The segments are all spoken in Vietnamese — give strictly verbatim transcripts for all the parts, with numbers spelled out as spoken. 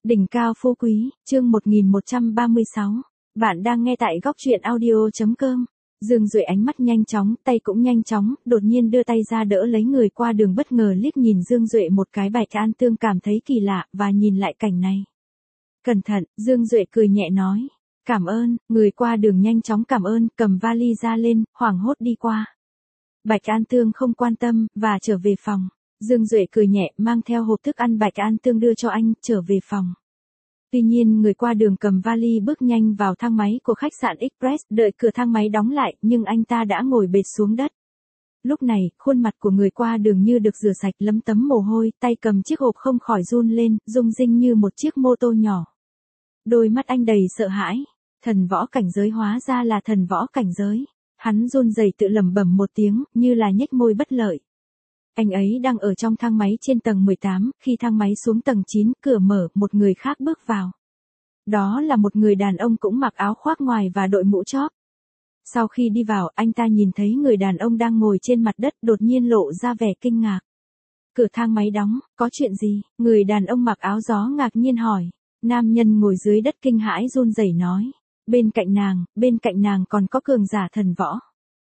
Đỉnh cao phú quý, chương một nghìn một trăm ba mươi sáu. Bạn đang nghe tại góc truyện audio.com. Dương Duệ ánh mắt nhanh chóng, tay cũng nhanh chóng, đột nhiên đưa tay ra đỡ lấy người qua đường, bất ngờ liếc nhìn Dương Duệ một cái. Bạch An Tương cảm thấy kỳ lạ, và nhìn lại cảnh này. Cẩn thận, Dương Duệ cười nhẹ nói. Cảm ơn, người qua đường nhanh chóng cảm ơn, cầm vali ra lên, hoảng hốt đi qua. Bạch An Tương không quan tâm, và trở về phòng. Dương Duệ cười nhẹ, mang theo hộp thức ăn Bạch An Tương đưa cho anh, trở về phòng. Tuy nhiên người qua đường cầm vali bước nhanh vào thang máy của khách sạn Express, đợi cửa thang máy đóng lại, nhưng anh ta đã ngồi bệt xuống đất. Lúc này, khuôn mặt của người qua đường như được rửa sạch, lấm tấm mồ hôi, tay cầm chiếc hộp không khỏi run lên, rung rinh như một chiếc mô tô nhỏ. Đôi mắt anh đầy sợ hãi. Thần võ cảnh giới, hóa ra là thần võ cảnh giới. Hắn run rẩy tự lẩm bẩm một tiếng, như là nhếch môi bất lợi. Anh ấy đang ở trong thang máy trên tầng mười tám, khi thang máy xuống tầng chín, cửa mở, một người khác bước vào. Đó là một người đàn ông cũng mặc áo khoác ngoài và đội mũ chóp. Sau khi đi vào, anh ta nhìn thấy người đàn ông đang ngồi trên mặt đất, đột nhiên lộ ra vẻ kinh ngạc. Cửa thang máy đóng, có chuyện gì? Người đàn ông mặc áo gió ngạc nhiên hỏi. Nam nhân ngồi dưới đất kinh hãi run rẩy nói. Bên cạnh nàng, bên cạnh nàng còn có cường giả thần võ.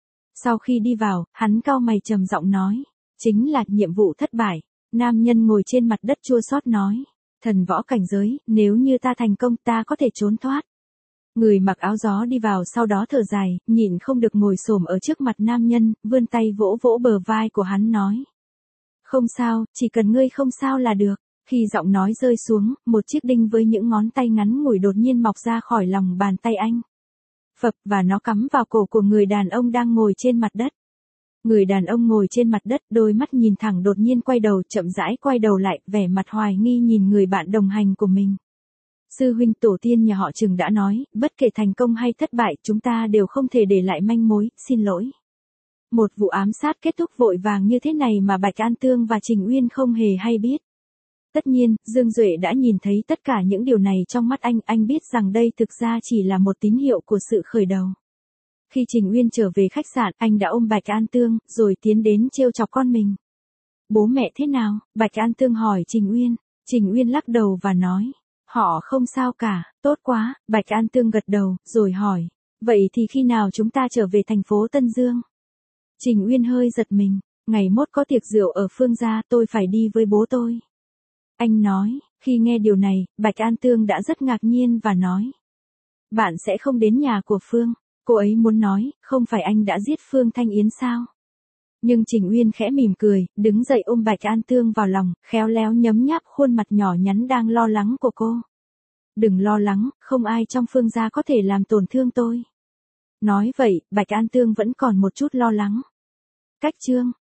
Sau khi đi vào, hắn cau mày trầm giọng nói. Chính là nhiệm vụ thất bại. Nam nhân ngồi trên mặt đất chua xót nói. Thần võ cảnh giới, nếu như ta thành công ta có thể trốn thoát. Người mặc áo gió đi vào, sau đó thở dài, nhịn không được ngồi xổm ở trước mặt nam nhân, vươn tay vỗ vỗ bờ vai của hắn nói. Không sao, chỉ cần ngươi không sao là được. Khi giọng nói rơi xuống, một chiếc đinh với những ngón tay ngắn ngủi đột nhiên mọc ra khỏi lòng bàn tay anh. Phập, và nó cắm vào cổ của người đàn ông đang ngồi trên mặt đất. Người đàn ông ngồi trên mặt đất, đôi mắt nhìn thẳng, đột nhiên quay đầu, chậm rãi quay đầu lại, vẻ mặt hoài nghi nhìn người bạn đồng hành của mình. Sư huynh tổ tiên nhà họ Trừng đã nói, bất kể thành công hay thất bại, chúng ta đều không thể để lại manh mối, xin lỗi. Một vụ ám sát kết thúc vội vàng như thế này mà Bạch An Tương và Trình Uyên không hề hay biết. Tất nhiên, Dương Duệ đã nhìn thấy tất cả những điều này trong mắt anh, anh biết rằng đây thực ra chỉ là một tín hiệu của sự khởi đầu. Khi Trình Uyên trở về khách sạn, anh đã ôm Bạch An Tương, rồi tiến đến trêu chọc con mình. Bố mẹ thế nào? Bạch An Tương hỏi Trình Uyên. Trình Uyên lắc đầu và nói. Họ không sao cả, tốt quá. Bạch An Tương gật đầu, rồi hỏi. Vậy thì khi nào chúng ta trở về thành phố Tân Dương? Trình Uyên hơi giật mình. Ngày mốt có tiệc rượu ở Phương gia, tôi phải đi với bố tôi. Anh nói. Khi nghe điều này, Bạch An Tương đã rất ngạc nhiên và nói. Bạn sẽ không đến nhà của Phương. Cô ấy muốn nói, không phải anh đã giết Phương Thanh Yến sao? Nhưng Trình Uyên khẽ mỉm cười, đứng dậy ôm Bạch An Tương vào lòng, khéo léo nhấm nháp khuôn mặt nhỏ nhắn đang lo lắng của cô. Đừng lo lắng, không ai trong Phương gia có thể làm tổn thương tôi. Nói vậy, Bạch An Tương vẫn còn một chút lo lắng. Cách chương,